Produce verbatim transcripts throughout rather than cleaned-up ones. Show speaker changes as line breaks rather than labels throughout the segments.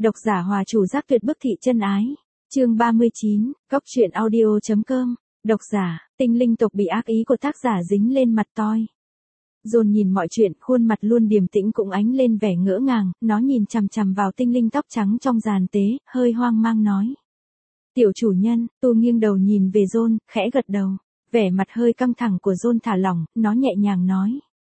Độc giả Hòa Chủ Giác Tuyệt Bức Thị Chân Ái. Chương ba mươi chín, Góc truyện audio chấm com. Độc giả, tinh linh tộc bị ác ý của tác giả dính lên mặt toi. Dồn nhìn mọi chuyện, khuôn mặt luôn điềm tĩnh cũng ánh lên vẻ ngỡ ngàng, nó nhìn chằm chằm vào tinh linh tóc trắng trong giàn tế, hơi hoang mang nói. Tiểu chủ nhân, Tu nghiêng đầu nhìn về Dồn, khẽ gật đầu. Vẻ mặt hơi căng thẳng của Dồn thả lỏng, nó nhẹ nhàng nói.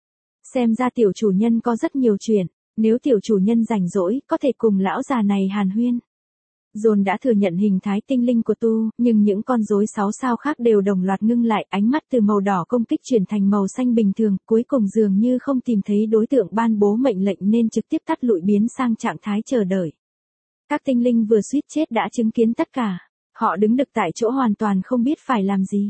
Xem ra tiểu chủ nhân có rất nhiều chuyện, nếu tiểu chủ nhân rảnh rỗi, có thể cùng lão già này hàn huyên. Dồn đã thừa nhận hình thái tinh linh của Tu, nhưng những con rối sáu sao khác đều đồng loạt ngưng lại, ánh mắt từ màu đỏ công kích chuyển thành màu xanh bình thường, cuối cùng dường như không tìm thấy đối tượng ban bố mệnh lệnh nên trực tiếp tắt lụi biến sang trạng thái chờ đợi. Các tinh linh vừa suýt chết đã chứng kiến tất cả, họ đứng đực tại chỗ hoàn toàn không biết phải làm gì.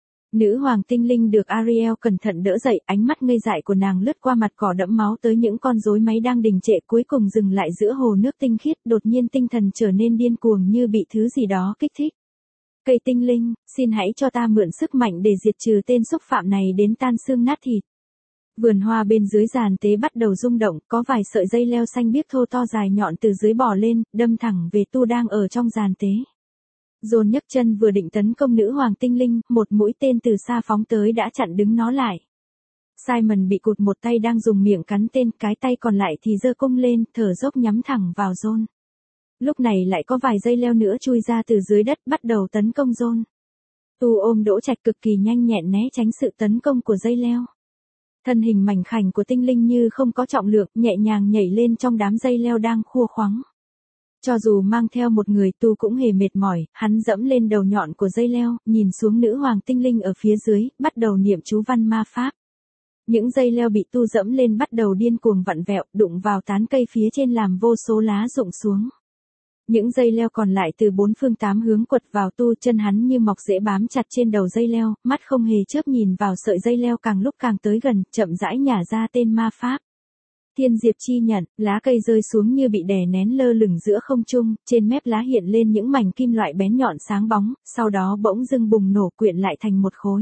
Nữ hoàng tinh linh được Ariel cẩn thận đỡ dậy, ánh mắt ngây dại của nàng lướt qua mặt cỏ đẫm máu tới những con rối máy đang đình trệ, cuối cùng dừng lại giữa hồ nước tinh khiết, đột nhiên tinh thần trở nên điên cuồng như bị thứ gì đó kích thích. Cây tinh linh, xin hãy cho ta mượn sức mạnh để diệt trừ tên xúc phạm này đến tan xương nát thịt. Vườn hoa bên dưới giàn tế bắt đầu rung động, có vài sợi dây leo xanh biếc thô to dài nhọn từ dưới bò lên, đâm thẳng về Tu đang ở trong giàn tế. Dồn nhấc chân vừa định tấn công nữ hoàng tinh linh, một mũi tên từ xa phóng tới đã chặn đứng nó lại. Simon bị cụt một tay đang dùng miệng cắn tên, cái tay còn lại thì giơ cung lên, thở dốc nhắm thẳng vào Dồn. Lúc này lại có vài dây leo nữa chui ra từ dưới đất, bắt đầu tấn công Dồn. Tu ôm Đỗ Trạch cực kỳ nhanh nhẹn né tránh sự tấn công của dây leo. Thân hình mảnh khảnh của tinh linh như không có trọng lượng, nhẹ nhàng nhảy lên trong đám dây leo đang khua khoắng. Cho dù mang theo một người, Tu cũng hề mệt mỏi, hắn dẫm lên đầu nhọn của dây leo, nhìn xuống nữ hoàng tinh linh ở phía dưới, bắt đầu niệm chú văn ma pháp. Những dây leo bị Tu dẫm lên bắt đầu điên cuồng vặn vẹo, đụng vào tán cây phía trên làm vô số lá rụng xuống. Những dây leo còn lại từ bốn phương tám hướng quật vào Tu, chân hắn như mọc rễ bám chặt trên đầu dây leo, mắt không hề chớp nhìn vào sợi dây leo càng lúc càng tới gần, chậm rãi nhả ra tên ma pháp. Thiên diệp chi nhận, lá cây rơi xuống như bị đè nén lơ lửng giữa không trung, trên mép lá hiện lên những mảnh kim loại bén nhọn sáng bóng, sau đó bỗng dưng bùng nổ quyện lại thành một khối.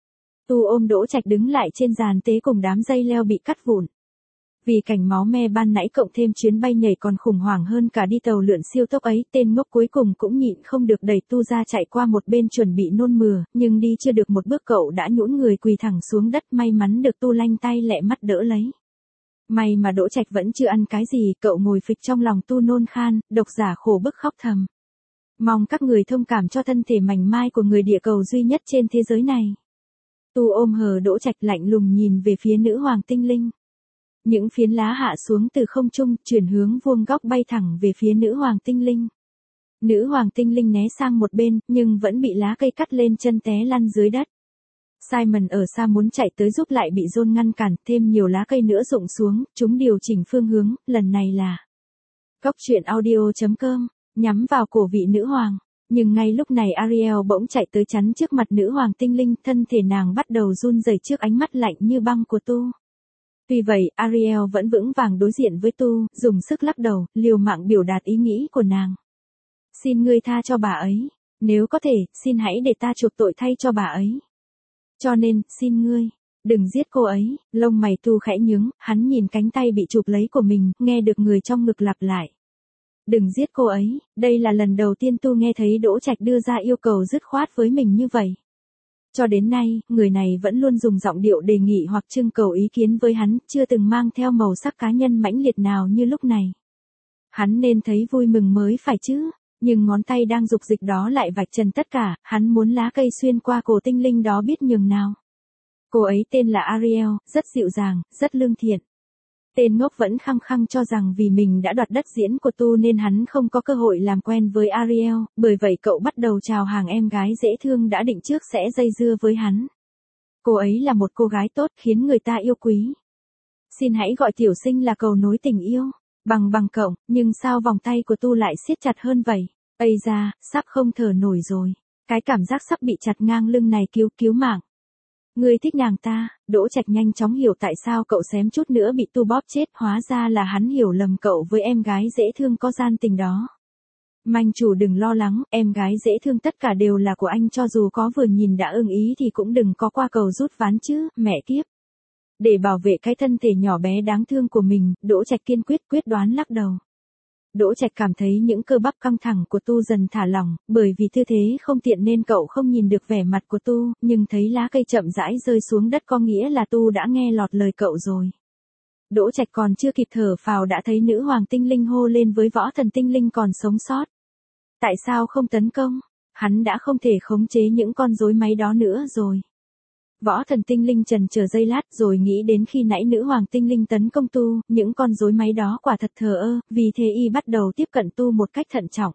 Tu ôm Đỗ Trạch đứng lại trên giàn tế cùng đám dây leo bị cắt vụn. Vì cảnh máu me ban nãy cộng thêm chuyến bay nhảy còn khủng hoảng hơn cả đi tàu lượn siêu tốc ấy, tên ngốc cuối cùng cũng nhịn không được đẩy Tu ra chạy qua một bên chuẩn bị nôn mửa, nhưng đi chưa được một bước cậu đã nhũn người quỳ thẳng xuống đất, may mắn được Tu lanh tay lẹ mắt đỡ lấy. May mà Đỗ Trạch vẫn chưa ăn cái gì, cậu ngồi phịch trong lòng Tu nôn khan, độc giả khổ bức khóc thầm. Mong các người thông cảm cho thân thể mảnh mai của người địa cầu duy nhất trên thế giới này. Tu ôm hờ Đỗ Trạch lạnh lùng nhìn về phía nữ hoàng tinh linh. Những phiến lá hạ xuống từ không trung, chuyển hướng vuông góc bay thẳng về phía nữ hoàng tinh linh. Nữ hoàng tinh linh né sang một bên, nhưng vẫn bị lá cây cắt lên chân té lăn dưới đất. Simon ở xa muốn chạy tới giúp lại bị Dồn ngăn cản, thêm nhiều lá cây nữa rụng xuống, chúng điều chỉnh phương hướng, lần này là Góc truyện audio chấm com, nhắm vào cổ vị nữ hoàng. Nhưng ngay lúc này Ariel bỗng chạy tới chắn trước mặt nữ hoàng tinh linh, thân thể nàng bắt đầu run rẩy trước ánh mắt lạnh như băng của Tu. Tuy vậy, Ariel vẫn vững vàng đối diện với Tu, dùng sức lắc đầu, liều mạng biểu đạt ý nghĩ của nàng. Xin ngươi tha cho bà ấy, nếu có thể, xin hãy để ta chuộc tội thay cho bà ấy. Cho nên, xin ngươi, đừng giết cô ấy. Lông mày Tu khẽ nhướng, hắn nhìn cánh tay bị chụp lấy của mình, nghe được người trong ngực lặp lại. Đừng giết cô ấy, đây là lần đầu tiên Tu nghe thấy Đỗ Trạch đưa ra yêu cầu dứt khoát với mình như vậy. Cho đến nay, người này vẫn luôn dùng giọng điệu đề nghị hoặc trưng cầu ý kiến với hắn, chưa từng mang theo màu sắc cá nhân mãnh liệt nào như lúc này. Hắn nên thấy vui mừng mới phải chứ. Nhưng ngón tay đang dục dịch đó lại vạch trần tất cả, hắn muốn lá cây xuyên qua cổ tinh linh đó biết nhường nào. Cô ấy tên là Ariel, rất dịu dàng, rất lương thiện. Tên ngốc vẫn khăng khăng cho rằng vì mình đã đoạt đất diễn của Tu nên hắn không có cơ hội làm quen với Ariel, bởi vậy cậu bắt đầu chào hàng em gái dễ thương đã định trước sẽ dây dưa với hắn. Cô ấy là một cô gái tốt khiến người ta yêu quý. Xin hãy gọi tiểu sinh là cầu nối tình yêu. Bằng bằng cậu, nhưng sao vòng tay của Tu lại siết chặt hơn vậy? Ây da, sắp không thở nổi rồi. Cái cảm giác sắp bị chặt ngang lưng này cứu cứu mạng. Ngươi thích nàng ta. Đỗ Trạch nhanh chóng hiểu tại sao cậu xém chút nữa bị Tu bóp chết, hóa ra là hắn hiểu lầm cậu với em gái dễ thương có gian tình đó. Manh chủ đừng lo lắng, em gái dễ thương tất cả đều là của anh, cho dù có vừa nhìn đã ưng ý thì cũng đừng có qua cầu rút ván chứ, mẹ kiếp. Để bảo vệ cái thân thể nhỏ bé đáng thương của mình, Đỗ Trạch kiên quyết quyết đoán lắc đầu. Đỗ Trạch cảm thấy những cơ bắp căng thẳng của Tu dần thả lỏng, bởi vì tư thế không tiện nên cậu không nhìn được vẻ mặt của Tu, nhưng thấy lá cây chậm rãi rơi xuống đất có nghĩa là Tu đã nghe lọt lời cậu rồi. Đỗ Trạch còn chưa kịp thở phào đã thấy nữ hoàng tinh linh hô lên với võ thần tinh linh còn sống sót. Tại sao không tấn công? Hắn đã không thể khống chế những con rối máy đó nữa rồi. Võ thần tinh linh trần chờ giây lát rồi nghĩ đến khi nãy nữ hoàng tinh linh tấn công Tu, những con rối máy đó quả thật thờ ơ, vì thế y bắt đầu tiếp cận Tu một cách thận trọng.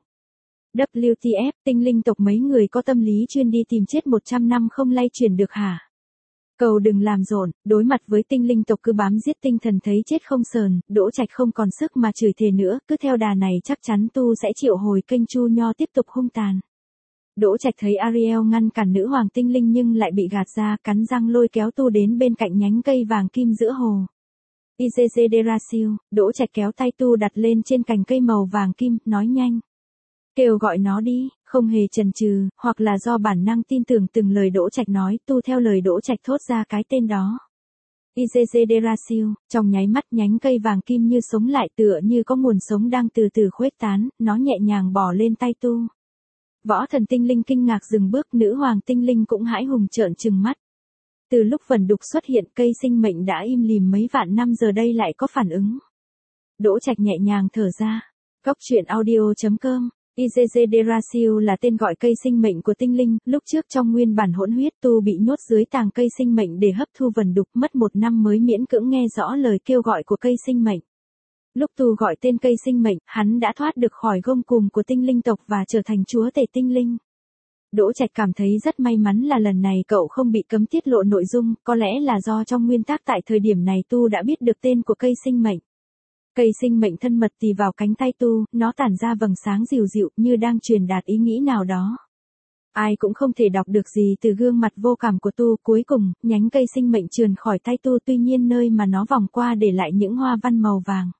vê kép tê ép, tinh linh tộc mấy người có tâm lý chuyên đi tìm chết một trăm năm không lay chuyển được hả? Cầu đừng làm rộn, đối mặt với tinh linh tộc cứ bám giết tinh thần thấy chết không sờn, Đỗ Trạch không còn sức mà chửi thề nữa, cứ theo đà này chắc chắn Tu sẽ triệu hồi kênh Chu Nho tiếp tục hung tàn. Đỗ Trạch thấy Ariel ngăn cản nữ hoàng tinh linh nhưng lại bị gạt ra, cắn răng lôi kéo Tu đến bên cạnh nhánh cây vàng kim giữa hồ. Izezederasil, Đỗ Trạch kéo tay Tu đặt lên trên cành cây màu vàng kim, nói nhanh. Kêu gọi nó đi, không hề chần chừ, hoặc là do bản năng tin tưởng từng lời Đỗ Trạch nói, Tu theo lời Đỗ Trạch thốt ra cái tên đó. Izezederasil, trong nháy mắt nhánh cây vàng kim như sống lại tựa như có nguồn sống đang từ từ khuếch tán, nó nhẹ nhàng bò lên tay Tu. Võ thần tinh linh kinh ngạc dừng bước, nữ hoàng tinh linh cũng hãi hùng trợn trừng mắt. Từ lúc vần đục xuất hiện cây sinh mệnh đã im lìm mấy vạn năm giờ đây lại có phản ứng. Đỗ Trạch nhẹ nhàng thở ra. Cóc truyện audio chấm com. Izezederasil là tên gọi cây sinh mệnh của tinh linh, lúc trước trong nguyên bản hỗn huyết Tu bị nhốt dưới tàng cây sinh mệnh để hấp thu vần đục, mất một năm mới miễn cưỡng nghe rõ lời kêu gọi của cây sinh mệnh. Lúc Tu gọi tên cây sinh mệnh, hắn đã thoát được khỏi gông cùm của tinh linh tộc và trở thành chúa tể tinh linh. Đỗ Trạch cảm thấy rất may mắn là lần này cậu không bị cấm tiết lộ nội dung, có lẽ là do trong nguyên tắc tại thời điểm này Tu đã biết được tên của cây sinh mệnh. Cây sinh mệnh thân mật tì vào cánh tay Tu, nó tản ra vầng sáng dịu dịu như đang truyền đạt ý nghĩ nào đó. Ai cũng không thể đọc được gì từ gương mặt vô cảm của Tu, cuối cùng, nhánh cây sinh mệnh trườn khỏi tay Tu, tuy nhiên nơi mà nó vòng qua để lại những hoa văn màu vàng.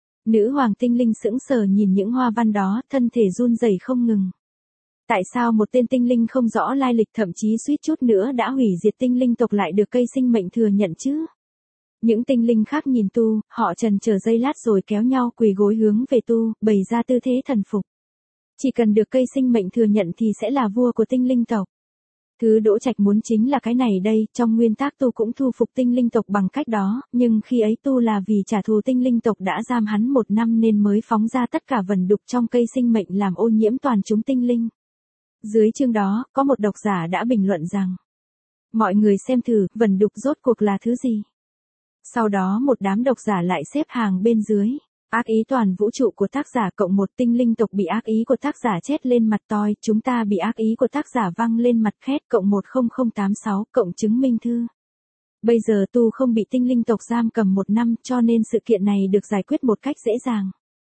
Nữ hoàng tinh linh sững sờ nhìn những hoa văn đó, thân thể run rẩy không ngừng. Tại sao một tên tinh linh không rõ lai lịch thậm chí suýt chút nữa đã hủy diệt tinh linh tộc lại được cây sinh mệnh thừa nhận chứ? Những tinh linh khác nhìn Tu, họ trần chờ giây lát rồi kéo nhau quỳ gối hướng về Tu, bày ra tư thế thần phục. Chỉ cần được cây sinh mệnh thừa nhận thì sẽ là vua của tinh linh tộc. Thứ Đỗ Trạch muốn chính là cái này đây, trong nguyên tắc Tu cũng thu phục tinh linh tộc bằng cách đó, nhưng khi ấy Tu là vì trả thù tinh linh tộc đã giam hắn một năm nên mới phóng ra tất cả vần đục trong cây sinh mệnh làm ô nhiễm toàn chúng tinh linh. Dưới chương đó, có một độc giả đã bình luận rằng, mọi người xem thử, vần đục rốt cuộc là thứ gì? Sau đó một đám độc giả lại xếp hàng bên dưới. Ác ý toàn vũ trụ của tác giả cộng một, tinh linh tộc bị ác ý của tác giả chết lên mặt toi, chúng ta bị ác ý của tác giả văng lên mặt khét cộng một không không tám sáu cộng chứng minh thư. Bây giờ Tu không bị tinh linh tộc giam cầm một năm cho nên sự kiện này được giải quyết một cách dễ dàng.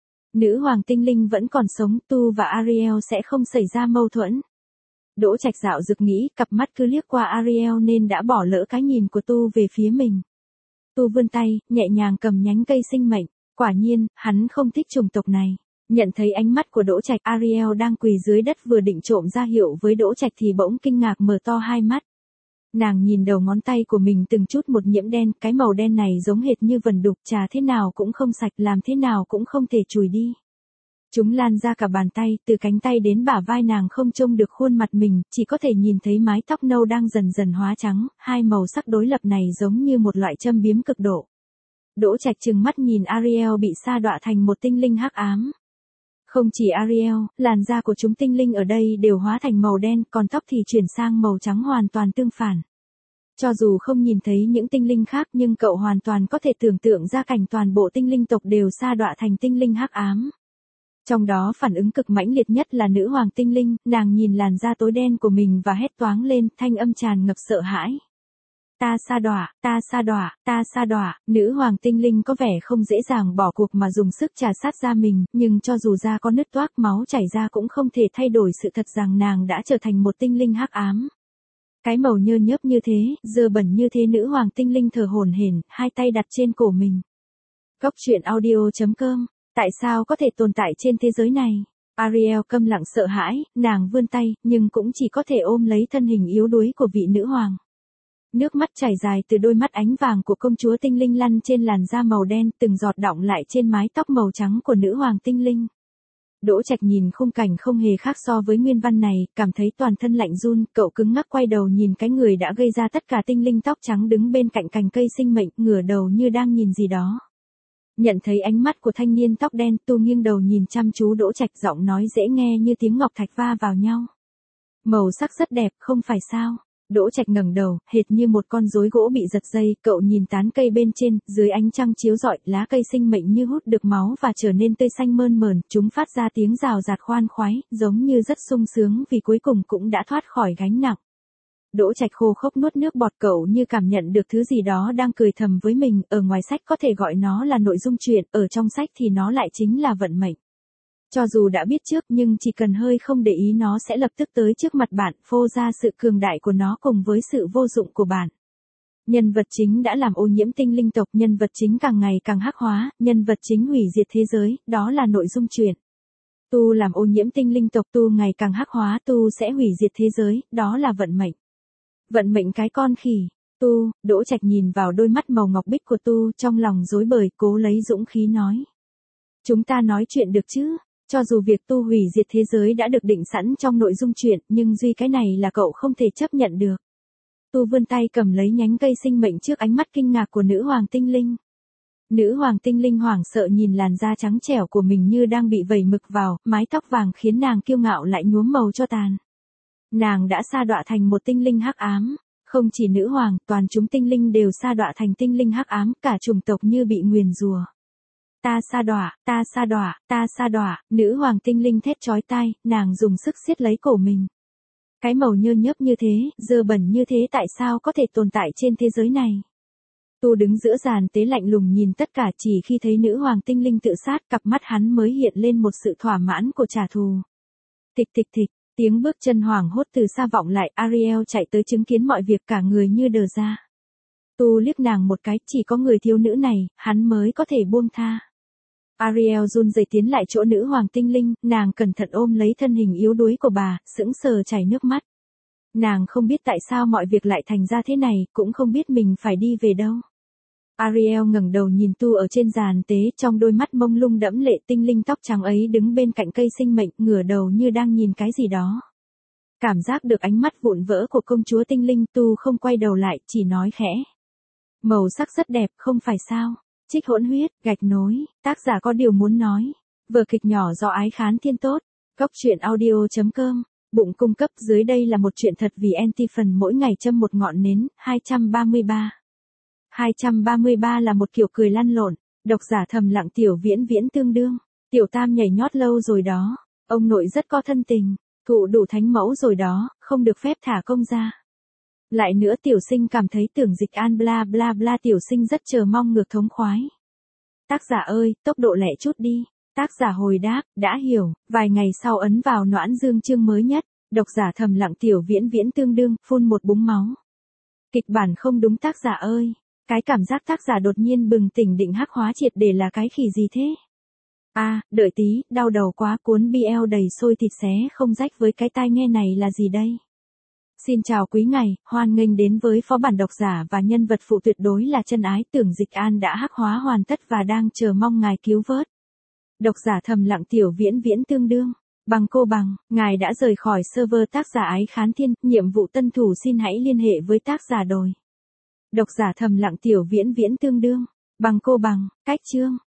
Nữ hoàng tinh linh vẫn còn sống, Tu và Ariel sẽ không xảy ra mâu thuẫn. Đỗ Trạch dạo dực nghĩ, cặp mắt cứ liếc qua Ariel nên đã bỏ lỡ cái nhìn của Tu về phía mình. Tu vươn tay, nhẹ nhàng cầm nhánh cây sinh mệnh. Quả nhiên, hắn không thích chủng tộc này. Nhận thấy ánh mắt của Đỗ Trạch, Ariel đang quỳ dưới đất vừa định trộm ra hiệu với Đỗ Trạch thì bỗng kinh ngạc mở to hai mắt. Nàng nhìn đầu ngón tay của mình từng chút một nhiễm đen, cái màu đen này giống hệt như vần đục, trà thế nào cũng không sạch, làm thế nào cũng không thể chùi đi. Chúng lan ra cả bàn tay, từ cánh tay đến bả vai nàng không trông được khuôn mặt mình, chỉ có thể nhìn thấy mái tóc nâu đang dần dần hóa trắng, hai màu sắc đối lập này giống như một loại châm biếm cực độ. Đỗ Trạch trừng mắt nhìn Ariel bị sa đọa thành một tinh linh hắc ám. Không chỉ Ariel, làn da của chúng tinh linh ở đây đều hóa thành màu đen, còn tóc thì chuyển sang màu trắng hoàn toàn tương phản. Cho dù không nhìn thấy những tinh linh khác nhưng cậu hoàn toàn có thể tưởng tượng ra cảnh toàn bộ tinh linh tộc đều sa đọa thành tinh linh hắc ám. Trong đó phản ứng cực mãnh liệt nhất là nữ hoàng tinh linh, nàng nhìn làn da tối đen của mình và hét toáng lên, thanh âm tràn ngập sợ hãi. Ta sa đọa, ta sa đọa, ta sa đọa, nữ hoàng tinh linh có vẻ không dễ dàng bỏ cuộc mà dùng sức trà sát da mình, nhưng cho dù da có nứt toác máu chảy ra cũng không thể thay đổi sự thật rằng nàng đã trở thành một tinh linh hắc ám. Cái màu nhơ nhớp như thế, dơ bẩn như thế, nữ hoàng tinh linh thở hổn hển, hai tay đặt trên cổ mình. Cóc truyện audio chấm com. Tại sao có thể tồn tại trên thế giới này? Ariel câm lặng sợ hãi, nàng vươn tay, nhưng cũng chỉ có thể ôm lấy thân hình yếu đuối của vị nữ hoàng. Nước mắt chảy dài từ đôi mắt ánh vàng của công chúa tinh linh lăn trên làn da màu đen, từng giọt đọng lại trên mái tóc màu trắng của nữ hoàng tinh linh. Đỗ Trạch nhìn khung cảnh không hề khác so với nguyên văn này, cảm thấy toàn thân lạnh run, cậu cứng ngắc quay đầu nhìn cái người đã gây ra tất cả tinh linh tóc trắng đứng bên cạnh cành cây sinh mệnh, ngửa đầu như đang nhìn gì đó. Nhận thấy ánh mắt của thanh niên tóc đen, Tu nghiêng đầu nhìn chăm chú Đỗ Trạch, giọng nói dễ nghe như tiếng ngọc thạch va vào nhau. Màu sắc rất đẹp, không phải sao? Đỗ Trạch ngẩng đầu, hệt như một con rối gỗ bị giật dây, cậu nhìn tán cây bên trên, dưới ánh trăng chiếu rọi, lá cây sinh mệnh như hút được máu và trở nên tươi xanh mơn mởn, chúng phát ra tiếng rào rạt khoan khoái, giống như rất sung sướng vì cuối cùng cũng đã thoát khỏi gánh nặng. Đỗ Trạch khô khốc nuốt nước bọt, cậu như cảm nhận được thứ gì đó đang cười thầm với mình, ở ngoài sách có thể gọi nó là nội dung truyện, ở trong sách thì nó lại chính là vận mệnh. Cho dù đã biết trước nhưng chỉ cần hơi không để ý nó sẽ lập tức tới trước mặt bạn, phô ra sự cường đại của nó cùng với sự vô dụng của bạn. Nhân vật chính đã làm ô nhiễm tinh linh tộc, nhân vật chính càng ngày càng hắc hóa, nhân vật chính hủy diệt thế giới, đó là nội dung truyện. Tu làm ô nhiễm tinh linh tộc, Tu ngày càng hắc hóa, Tu sẽ hủy diệt thế giới, đó là vận mệnh. Vận mệnh cái con khỉ. Tu, Đỗ Trạch nhìn vào đôi mắt màu ngọc bích của Tu, trong lòng rối bời, cố lấy dũng khí nói. Chúng ta nói chuyện được chứ? Cho dù việc Tu hủy diệt thế giới đã được định sẵn trong nội dung truyện, nhưng duy cái này là cậu không thể chấp nhận được. Tu vươn tay cầm lấy nhánh cây sinh mệnh trước ánh mắt kinh ngạc của nữ hoàng tinh linh. Nữ hoàng tinh linh hoảng sợ nhìn làn da trắng trẻo của mình như đang bị vẩy mực vào, mái tóc vàng khiến nàng kiêu ngạo lại nhuốm màu cho tàn. Nàng đã sa đọa thành một tinh linh hắc ám, không chỉ nữ hoàng, toàn chúng tinh linh đều sa đọa thành tinh linh hắc ám, cả chủng tộc như bị nguyền rủa. Ta sa đọa, ta sa đọa, ta sa đọa, nữ hoàng tinh linh thét chói tai, nàng dùng sức siết lấy cổ mình. Cái màu nhơ nhớp như thế, dơ bẩn như thế tại sao có thể tồn tại trên thế giới này? Tu đứng giữa giàn tế lạnh lùng nhìn tất cả, chỉ khi thấy nữ hoàng tinh linh tự sát, cặp mắt hắn mới hiện lên một sự thỏa mãn của trả thù. Tịch tịch tịch, tiếng bước chân hoảng hốt từ xa vọng lại, Ariel chạy tới chứng kiến mọi việc, cả người như đờ ra. Tu liếc nàng một cái, chỉ có người thiếu nữ này, hắn mới có thể buông tha. Ariel run rẩy tiến lại chỗ nữ hoàng tinh linh, nàng cẩn thận ôm lấy thân hình yếu đuối của bà, sững sờ chảy nước mắt. Nàng không biết tại sao mọi việc lại thành ra thế này, cũng không biết mình phải đi về đâu. Ariel ngẩng đầu nhìn Tu ở trên giàn tế, trong đôi mắt mông lung đẫm lệ, tinh linh tóc trắng ấy đứng bên cạnh cây sinh mệnh, ngửa đầu như đang nhìn cái gì đó. Cảm giác được ánh mắt vụn vỡ của công chúa tinh linh, Tu không quay đầu lại, chỉ nói khẽ. Màu sắc rất đẹp, không phải sao? Trích hỗn huyết, gạch nối, tác giả có điều muốn nói. Vở kịch nhỏ do Ái Khán Thiên Tốt. Góc truyện audio chấm com. Bụng cung cấp. Dưới đây là một chuyện thật vì Antiphon mỗi ngày châm một ngọn nến. hai trăm ba mươi ba. hai trăm ba mươi ba là một kiểu cười lăn lộn. Độc giả thầm lặng. Tiểu Viễn Viễn tương đương. Tiểu Tam nhảy nhót lâu rồi đó. Ông nội rất có thân tình. Thụ đủ thánh mẫu rồi đó, không được phép thả công ra. Lại nữa Tiểu Sinh cảm thấy Tưởng Dịch An bla bla bla. Tiểu Sinh rất chờ mong ngược thống khoái. Tác giả ơi, tốc độ lẹ chút đi. Tác giả hồi đáp, đã hiểu, vài ngày sau ấn vào Noãn Dương chương mới nhất. Độc giả thầm lặng. Tiểu Viễn Viễn tương đương, phun một búng máu. Kịch bản không đúng tác giả ơi. Cái cảm giác tác giả đột nhiên bừng tỉnh định hắc hóa triệt để là cái khỉ gì thế? A, à, đợi tí, đau đầu quá, cuốn bê lờ đầy sôi thịt xé không rách với cái tai nghe này là gì đây? Xin chào quý ngài, hoan nghênh đến với phó bản độc giả và nhân vật phụ tuyệt đối là Chân Ái. Tưởng Dịch An đã hắc hóa hoàn tất và đang chờ mong ngài cứu vớt. Độc giả thầm lặng. Tiểu Viễn Viễn tương đương. Bằng cô bằng, ngài đã rời khỏi server tác giả Ái Khán Thiên, nhiệm vụ tân thủ xin hãy liên hệ với tác giả đồi. Độc giả thầm lặng. Tiểu Viễn Viễn tương đương. Bằng cô bằng, cách chương.